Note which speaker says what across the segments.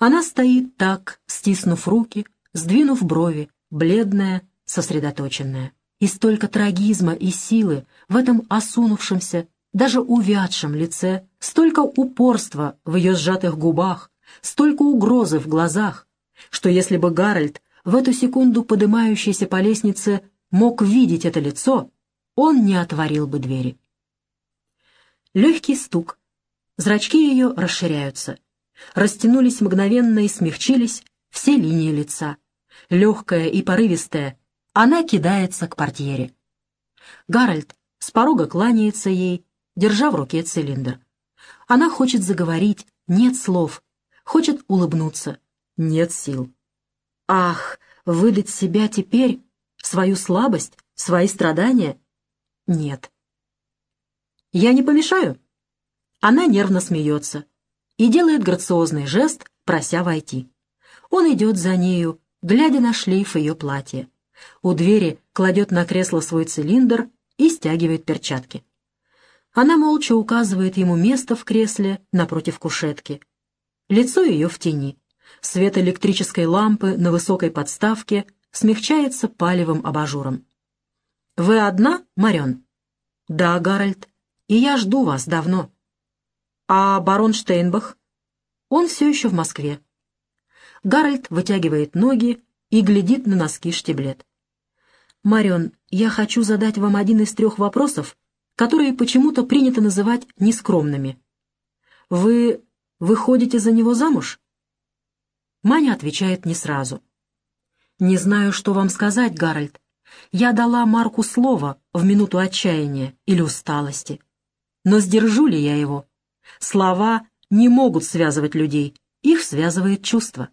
Speaker 1: Она стоит так, стиснув руки, сдвинув брови, бледная, сосредоточенная. И столько трагизма и силы в этом осунувшемся, даже увядшем лице, столько упорства в ее сжатых губах, столько угрозы в глазах, что если бы Гарольд в эту секунду подымающийся по лестнице мог видеть это лицо, он не отворил бы двери. Легкий стук. Зрачки ее расширяются. Растянулись мгновенно и смягчились все линии лица. Легкая и порывистая, она кидается к портьере. Гарольд с порога кланяется ей, держа в руке цилиндр. Она хочет заговорить, нет слов, хочет улыбнуться, нет сил. Ах, выдать себя теперь, свою слабость, свои страдания? Нет. «Я не помешаю?» Она нервно смеется и делает грациозный жест, прося войти. Он идет за нею, глядя на шлейф ее платья. У двери кладет на кресло свой цилиндр и стягивает перчатки. Она молча указывает ему место в кресле напротив кушетки. Лицо ее в тени. Свет электрической лампы на высокой подставке смягчается палевым абажуром. «Вы одна, Марион?» «Да, Гарольд, и я жду вас давно». «А барон Штейнбах?» «Он все еще в Москве». Гарольд вытягивает ноги и глядит на носки штиблет. «Марион, я хочу задать вам один из 3 вопросов, которые почему-то принято называть нескромными. Вы выходите за него замуж?» Маня отвечает не сразу. «Не знаю, что вам сказать, Гарольд. Я дала Марку слово в минуту отчаяния или усталости. Но сдержу ли я его? Слова не могут связывать людей, их связывает чувство.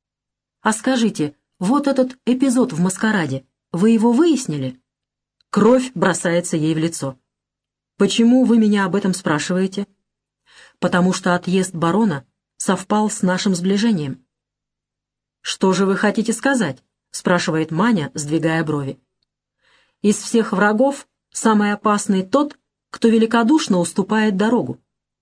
Speaker 1: А скажите, вот этот эпизод в маскараде, вы его выяснили?» Кровь бросается ей в лицо. «Почему вы меня об этом спрашиваете?» «Потому что отъезд барона совпал с нашим сближением». «Что же вы хотите сказать?» — спрашивает Маня, сдвигая брови. «Из всех врагов самый опасный тот, кто великодушно уступает дорогу».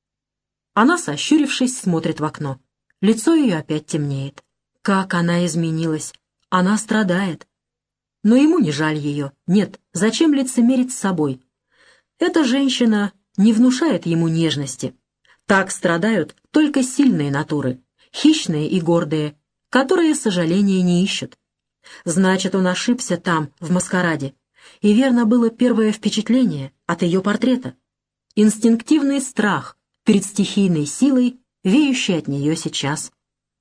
Speaker 1: Она, сощурившись, смотрит в окно. Лицо ее опять темнеет. Как она изменилась! Она страдает. Но ему не жаль ее. Нет, зачем лицемерить с собой? Эта женщина не внушает ему нежности. Так страдают только сильные натуры, хищные и гордые, которые сожаления не ищут. Значит, он ошибся там, в маскараде, и верно было первое впечатление от ее портрета. Инстинктивный страх перед стихийной силой, веющей от нее сейчас.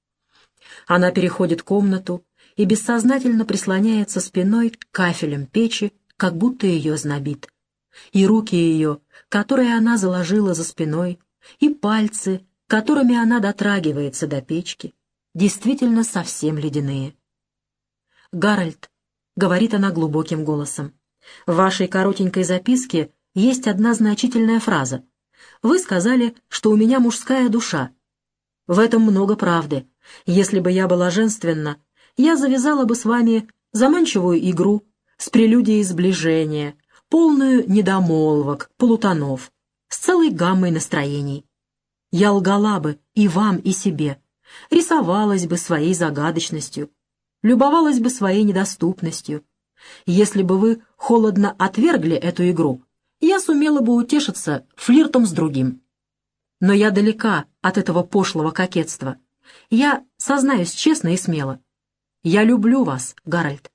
Speaker 1: Она переходит комнату и бессознательно прислоняется спиной к кафелям печи, как будто ее знобит. И руки ее, которые она заложила за спиной, и пальцы, которыми она дотрагивается до печки, действительно совсем ледяные. «Гарольд», — говорит она глубоким голосом, — «в вашей коротенькой записке есть одна значительная фраза. Вы сказали, что у меня мужская душа. В этом много правды. Если бы я была женственна, я завязала бы с вами заманчивую игру с прелюдией сближения, полную недомолвок, полутонов, с целой гаммой настроений. Я лгала бы и вам, и себе, рисовалась бы своей загадочностью, любовалась бы своей недоступностью. Если бы вы холодно отвергли эту игру, я сумела бы утешиться флиртом с другим. Но я далека от этого пошлого кокетства. Я сознаюсь честно и смело. Я люблю вас, Гарольд».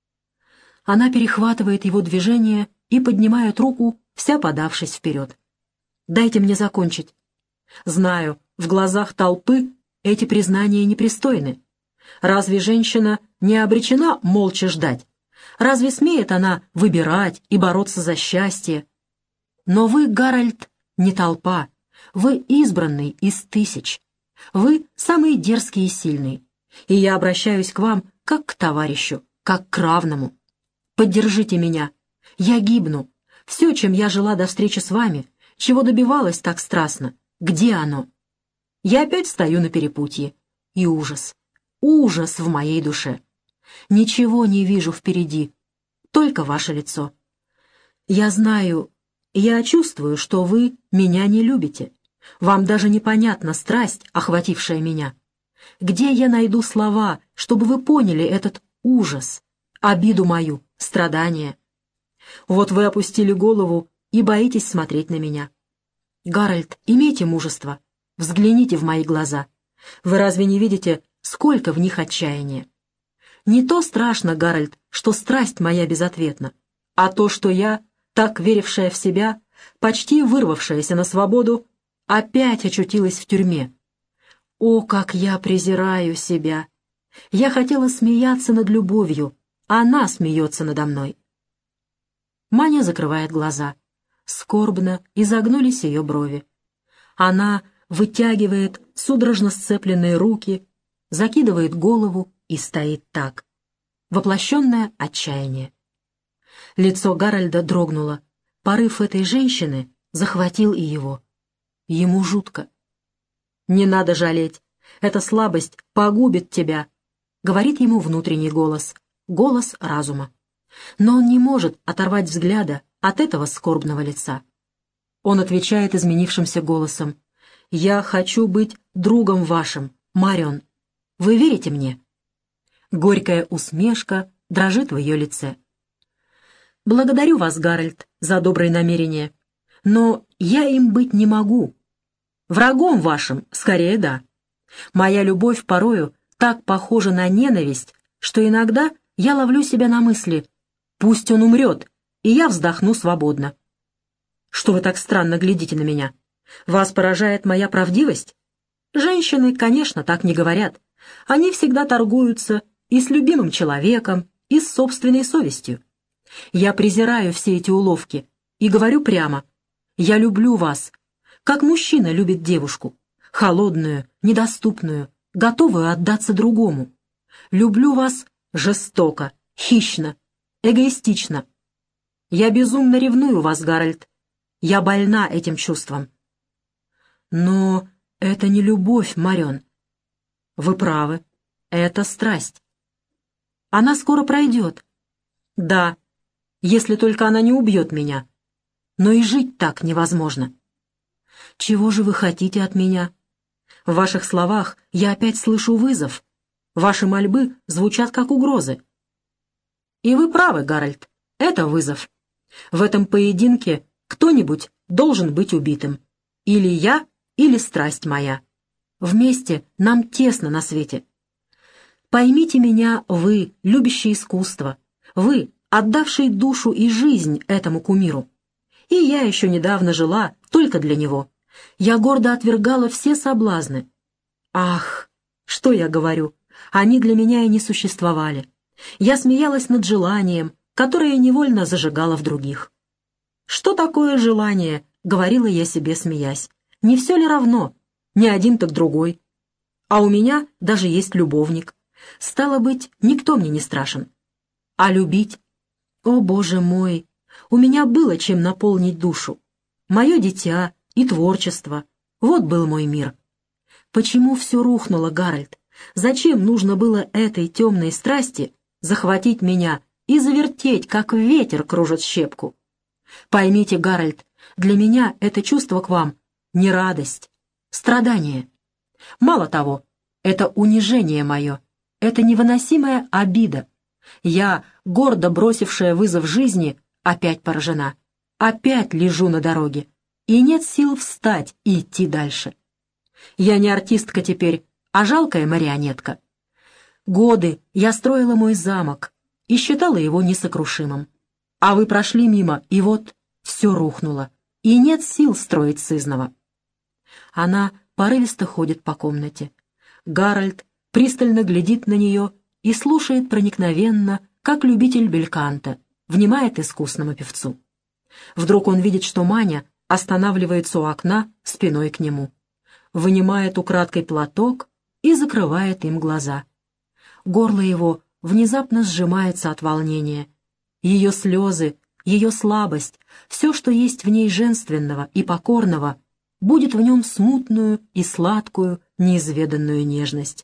Speaker 1: Она перехватывает его движение и поднимает руку, вся подавшись вперед. «Дайте мне закончить. Знаю, в глазах толпы эти признания непристойны. Разве женщина не обречена молча ждать? Разве смеет она выбирать и бороться за счастье? Но вы, Гарольд, не толпа. Вы избранный из тысяч. Вы самый дерзкий и сильный. И я обращаюсь к вам как к товарищу, как к равному. Поддержите меня. Я гибну. Все, чем я жила до встречи с вами, чего добивалась так страстно, где оно? Я опять стою на перепутье. И ужас. Ужас в моей душе. Ничего не вижу впереди, только ваше лицо. Я знаю, я чувствую, что вы меня не любите. Вам даже непонятна страсть, охватившая меня. Где я найду слова, чтобы вы поняли этот ужас, обиду мою, страдания? Вот вы опустили голову и боитесь смотреть на меня. Гарольд, имейте мужество, взгляните в мои глаза. Вы разве не видите, сколько в них отчаяния? Не то страшно, Гарольд, что страсть моя безответна, а то, что я, так верившая в себя, почти вырвавшаяся на свободу, опять очутилась в тюрьме. О, как я презираю себя! Я хотела смеяться над любовью, а она смеется надо мной. Маня закрывает глаза. Скорбно изогнулись ее брови. Она вытягивает судорожно сцепленные руки, закидывает голову и стоит так. Воплощенное отчаяние. Лицо Гарольда дрогнуло. Порыв этой женщины захватил и его. Ему жутко. «Не надо жалеть. Эта слабость погубит тебя», — говорит ему внутренний голос, голос разума. Но он не может оторвать взгляда от этого скорбного лица. Он отвечает изменившимся голосом: «Я хочу быть другом вашим, Марион. Вы верите мне?» Горькая усмешка дрожит в ее лице. «Благодарю вас, Гарольд, за добрые намерения, но я им быть не могу. Врагом вашим, скорее, да. Моя любовь порою так похожа на ненависть, что иногда я ловлю себя на мысли: пусть он умрет, и я вздохну свободно. Что вы так странно глядите на меня? Вас поражает моя правдивость? Женщины, конечно, так не говорят. Они всегда торгуются и с любимым человеком, и с собственной совестью. Я презираю все эти уловки и говорю прямо: я люблю вас, как мужчина любит девушку, холодную, недоступную, готовую отдаться другому. Люблю вас жестоко, хищно, эгоистично. Я безумно ревную вас, Гарольд. Я больна этим чувством. Но это не любовь, Марион. Вы правы, это страсть. Она скоро пройдет. Да, если только она не убьет меня. Но и жить так невозможно. Чего же вы хотите от меня? В ваших словах я опять слышу вызов. Ваши мольбы звучат как угрозы. И вы правы, Гарольд, это вызов. В этом поединке кто-нибудь должен быть убитым. Или я, или страсть моя. Вместе нам тесно на свете. Поймите меня, вы, любящие искусство, вы, отдавший душу и жизнь этому кумиру. И я еще недавно жила только для него. Я гордо отвергала все соблазны. Ах, что я говорю, они для меня и не существовали. Я смеялась над желанием, которое невольно зажигала в других. «Что такое желание?» — говорила я себе, смеясь. «Не все ли равно? Не один, так другой. А у меня даже есть любовник. Стало быть, никто мне не страшен. А любить? О, Боже мой! У меня было чем наполнить душу. Мое дитя и творчество. Вот был мой мир. Почему все рухнуло, Гарольд? Зачем нужно было этой темной страсти захватить меня и завертеть, как ветер кружит щепку? Поймите, Гарольд, для меня это чувство к вам не радость, страдание. Мало того, это унижение мое, это невыносимая обида. Я, гордо бросившая вызов жизни, опять поражена. Опять лежу на дороге, и нет сил встать и идти дальше. Я не артистка теперь, а жалкая марионетка. Годы я строила мой замок и считала его несокрушимым. А вы прошли мимо, и вот все рухнуло, и нет сил строить сызнова. Она порывисто ходит по комнате. Гарольд пристально глядит на нее и слушает проникновенно, как любитель бельканто, внимает искусному певцу. Вдруг он видит, что Маня останавливается у окна спиной к нему, вынимает украдкой платок и закрывает им глаза. Горло его внезапно сжимается от волнения. Ее слезы, ее слабость, все, что есть в ней женственного и покорного, будет в нем смутную и сладкую, неизведанную нежность.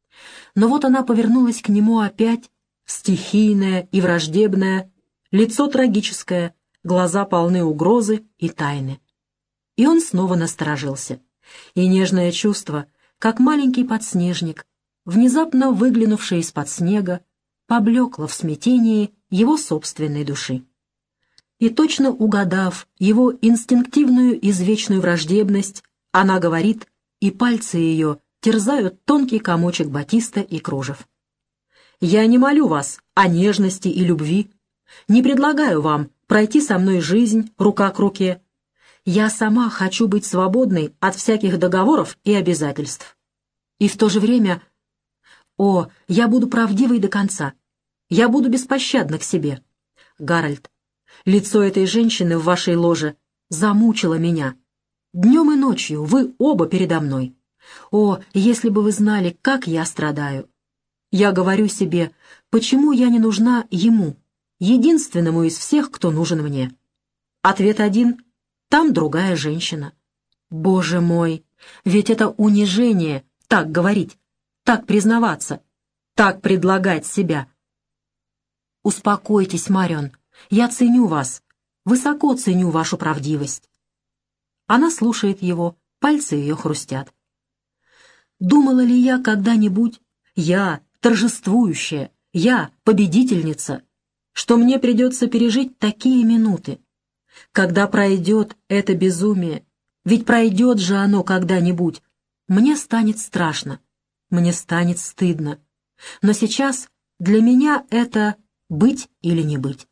Speaker 1: Но вот она повернулась к нему опять, стихийная и враждебная, лицо трагическое, глаза полны угрозы и тайны. И он снова насторожился, и нежное чувство, как маленький подснежник, внезапно выглянувший из-под снега, поблекла в смятении его собственной души. И точно угадав его инстинктивную извечную враждебность, она говорит, и пальцы ее терзают тонкий комочек батиста и кружев. «Я не молю вас о нежности и любви, не предлагаю вам пройти со мной жизнь рука к руке. Я сама хочу быть свободной от всяких договоров и обязательств. И в то же время, я буду правдивой до конца, я буду беспощадна к себе. Гарольд, лицо этой женщины в вашей ложе замучило меня. Днем и ночью вы оба передо мной. О, если бы вы знали, как я страдаю! Я говорю себе, почему я не нужна ему, единственному из всех, кто нужен мне? Ответ один — там другая женщина. Боже мой, ведь это унижение так говорить, так признаваться, так предлагать себя. Успокойтесь, Марион, я ценю вас, высоко ценю вашу правдивость. Она слушает его, пальцы ее хрустят. Думала ли я когда-нибудь, я, торжествующая, я, победительница, что мне придется пережить такие минуты? Когда пройдет это безумие, ведь пройдет же оно когда-нибудь, мне станет страшно, мне станет стыдно. Но сейчас для меня это быть или не быть.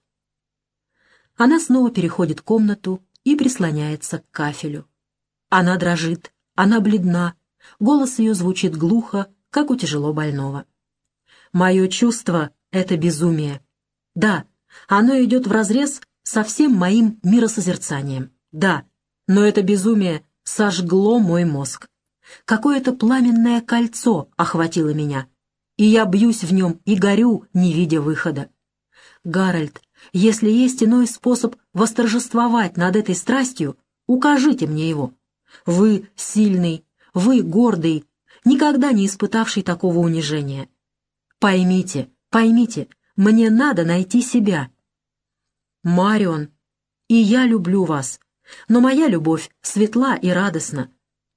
Speaker 1: Она снова переходит комнату и прислоняется к кафелю. Она дрожит, она бледна, голос ее звучит глухо, как у тяжело больного. Мое чувство — это безумие. Да, оно идет вразрез со всем моим миросозерцанием. Да, но это безумие сожгло мой мозг. Какое-то пламенное кольцо охватило меня, и я бьюсь в нем и горю, не видя выхода. Гарольд, если есть иной способ восторжествовать над этой страстью, укажите мне его. Вы сильный, вы гордый, никогда не испытавший такого унижения. Поймите, поймите, мне надо найти себя. Марион, и я люблю вас, но моя любовь светла и радостна.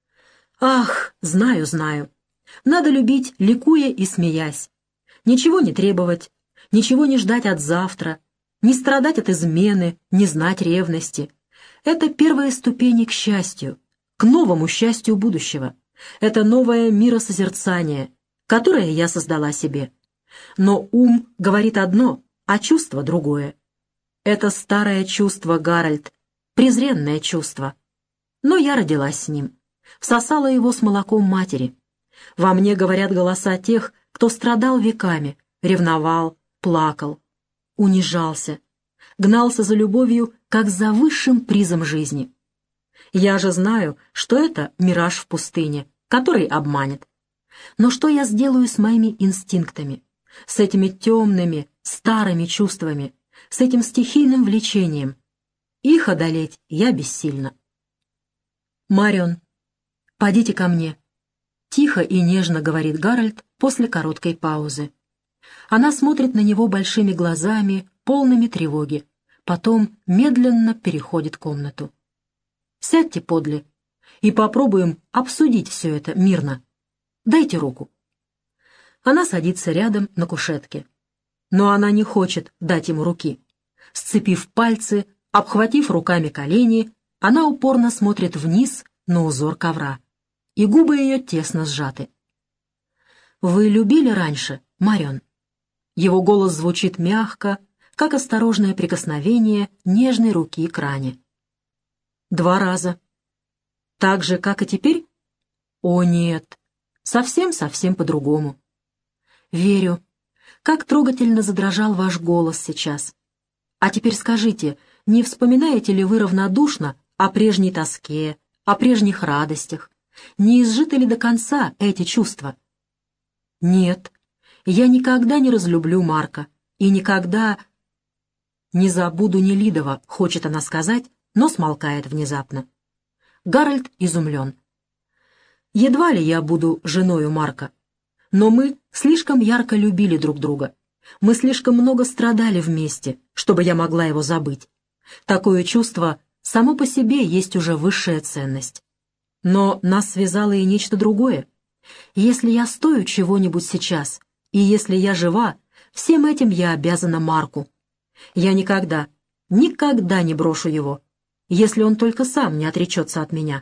Speaker 1: Ах, знаю, знаю. Надо любить, ликуя и смеясь. Ничего не требовать, ничего не ждать от завтра, не страдать от измены, не знать ревности. Это первые ступени к счастью, к новому счастью будущего. Это новое миросозерцание, которое я создала себе. Но ум говорит одно, а чувство другое. Это старое чувство, Гарольд, презренное чувство. Но я родилась с ним, всосала его с молоком матери. Во мне говорят голоса тех, кто страдал веками, ревновал, плакал, унижался, гнался за любовью, как за высшим призом жизни. Я же знаю, что это мираж в пустыне, который обманет. Но что я сделаю с моими инстинктами, с этими темными, старыми чувствами, с этим стихийным влечением? Их одолеть я бессильна. «Марион, подите ко мне», — тихо и нежно говорит Гарольд после короткой паузы. Она смотрит на него большими глазами, полными тревоги, потом медленно переходит комнату. «Сядьте подле и попробуем обсудить все это мирно. Дайте руку». Она садится рядом на кушетке. Но она не хочет дать ему руки. Сцепив пальцы, обхватив руками колени, она упорно смотрит вниз на узор ковра, и губы ее тесно сжаты. «Вы любили раньше, Марион?» Его голос звучит мягко, как осторожное прикосновение нежной руки к ране. 2 раза. Так же, как и теперь? О, нет, совсем-совсем по-другому. Верю. Как трогательно задрожал ваш голос сейчас. А теперь скажите, не вспоминаете ли вы равнодушно о прежней тоске, о прежних радостях? Не изжиты ли до конца эти чувства? Нет, я никогда не разлюблю Марка, и никогда... Не забуду Нелидова, хочет она сказать, но смолкает внезапно. Гарольд изумлен. Едва ли я буду женою Марка, но мы слишком ярко любили друг друга. Мы слишком много страдали вместе, чтобы я могла его забыть. Такое чувство само по себе есть уже высшая ценность. Но нас связало и нечто другое. Если я стою чего-нибудь сейчас, и если я жива, всем этим я обязана Марку. Я никогда, никогда не брошу его, если он только сам не отречется от меня.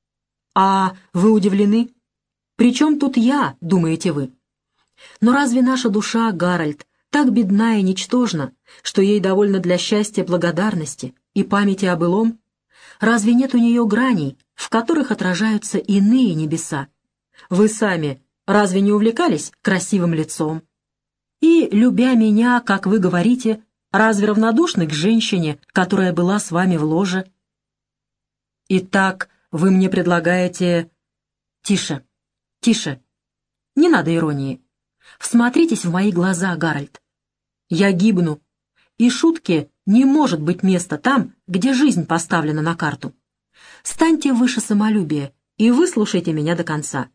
Speaker 1: А вы удивлены? Причем тут я, думаете вы? Но разве наша душа, Гарольд, так бедна и ничтожна, что ей довольно для счастья благодарности и памяти о былом? Разве нет у нее граней, в которых отражаются иные небеса? Вы сами разве не увлекались красивым лицом? И, любя меня, как вы говорите, разве равнодушны к женщине, которая была с вами в ложе? Итак, вы мне предлагаете... Тише, тише, не надо иронии. Всмотритесь в мои глаза, Гарольд. Я гибну, и шутке не может быть места там, где жизнь поставлена на карту. Станьте выше самолюбия и выслушайте меня до конца.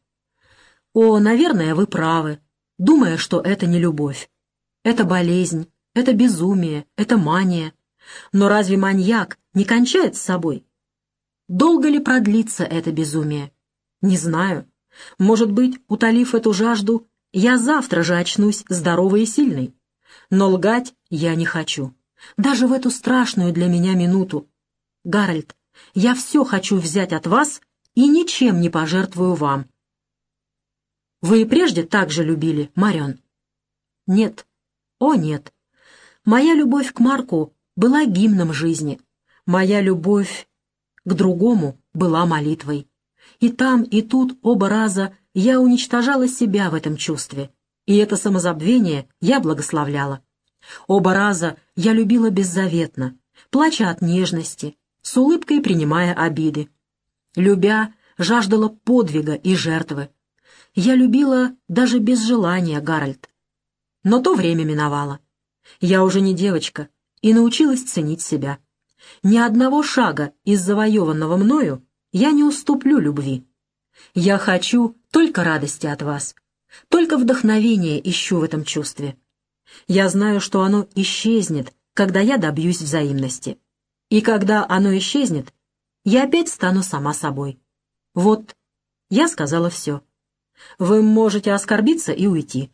Speaker 1: О, наверное, вы правы, думая, что это не любовь. Это болезнь, это безумие, это мания. Но разве маньяк не кончает с собой? Долго ли продлится это безумие? Не знаю. Может быть, утолив эту жажду, я завтра же очнусь здоровой и сильной. Но лгать я не хочу. Даже в эту страшную для меня минуту. Гарольд, я все хочу взять от вас и ничем не пожертвую вам. Вы и прежде так же любили, Марион? Нет. О, нет. Моя любовь к Марку была гимном жизни. Моя любовь к другому была молитвой. И там, и тут оба раза я уничтожала себя в этом чувстве, и это самозабвение я благословляла. Оба раза я любила беззаветно, плача от нежности, с улыбкой принимая обиды. Любя, жаждала подвига и жертвы. Я любила даже без желания, Гарольд. Но то время миновало. Я уже не девочка и научилась ценить себя. Ни одного шага из завоеванного мною я не уступлю любви. Я хочу только радости от вас, только вдохновения ищу в этом чувстве. Я знаю, что оно исчезнет, когда я добьюсь взаимности. И когда оно исчезнет, я опять стану сама собой. Вот, я сказала все. Вы можете оскорбиться и уйти.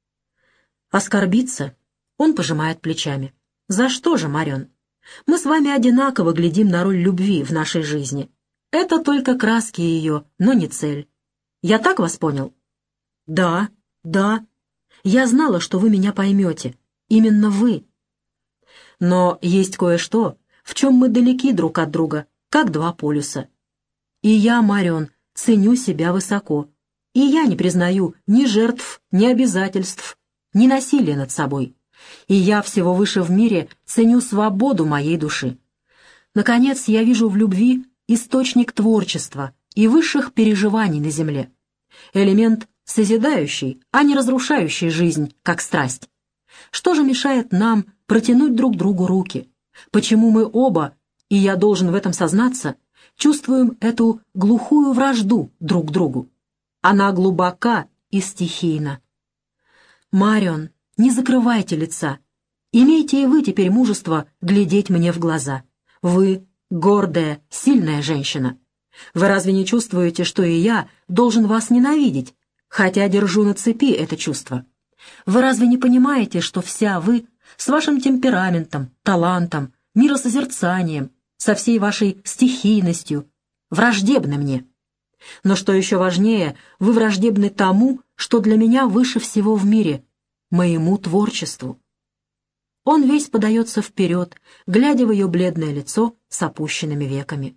Speaker 1: Оскорбиться? Он пожимает плечами. За что же, Марион? Мы с вами одинаково глядим на роль любви в нашей жизни. Это только краски ее, но не цель. Я так вас понял? Да, да. Я знала, что вы меня поймете. Именно вы. Но есть кое-что, в чем мы далеки друг от друга, как два полюса. И я, Марион, ценю себя высоко. И я не признаю ни жертв, ни обязательств, ни насилия над собой. И я всего выше в мире ценю свободу моей души. Наконец, я вижу в любви источник творчества и высших переживаний на земле. Элемент созидающий, а не разрушающий жизнь, как страсть. Что же мешает нам протянуть друг другу руки? Почему мы оба, и я должен в этом сознаться, чувствуем эту глухую вражду друг к другу? Она глубока и стихийна. Марион, не закрывайте лица. Имейте и вы теперь мужество глядеть мне в глаза. Вы гордая, сильная женщина. Вы разве не чувствуете, что и я должен вас ненавидеть, хотя держу на цепи это чувство? Вы разве не понимаете, что вся вы с вашим темпераментом, талантом, миросозерцанием, со всей вашей стихийностью враждебны мне? Но что еще важнее, вы враждебны тому, что для меня выше всего в мире, моему творчеству. Он весь подается вперед, глядя в ее бледное лицо с опущенными веками.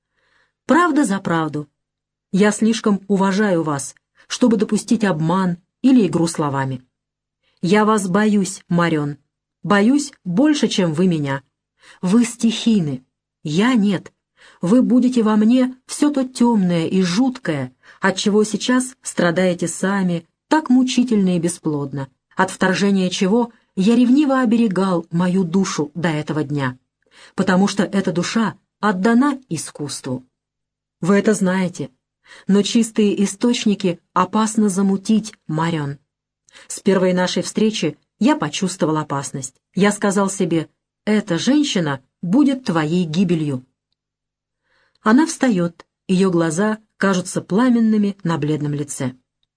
Speaker 1: Правда за правду. Я слишком уважаю вас, чтобы допустить обман или игру словами. Я вас боюсь, Марион, боюсь больше, чем вы меня. Вы стихийны, я нет. Вы будете во мне все то темное и жуткое, от чего сейчас страдаете сами, так мучительно и бесплодно, от вторжения чего я ревниво оберегал мою душу до этого дня, потому что эта душа отдана искусству. Вы это знаете, но чистые источники опасно замутить, Марион. С первой нашей встречи я почувствовал опасность. Я сказал себе, эта женщина будет твоей гибелью. Она встает, ее глаза кажутся пламенными на бледном лице.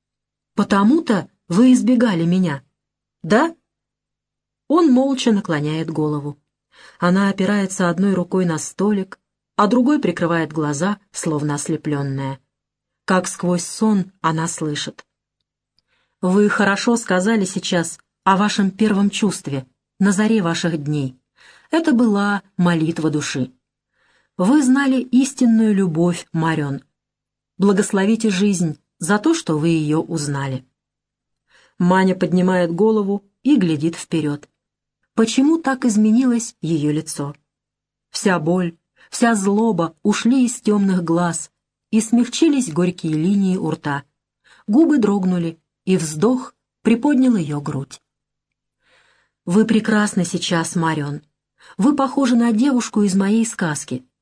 Speaker 1: Потому-то вы избегали меня, да?» Он молча наклоняет голову. Она опирается одной рукой на столик, а другой прикрывает глаза, словно ослепленная. Как сквозь сон она слышит. «Вы хорошо сказали сейчас о вашем первом чувстве, на заре ваших дней. Это была молитва души. Вы знали истинную любовь, Марион. Благословите жизнь за то, что вы ее узнали». Маня поднимает голову и глядит вперед. Почему так изменилось ее лицо? Вся боль, вся злоба ушли из темных глаз, и смягчились горькие линии у рта. Губы дрогнули, и вздох приподнял ее грудь. «Вы прекрасны сейчас, Марион. Вы похожи на девушку из моей сказки.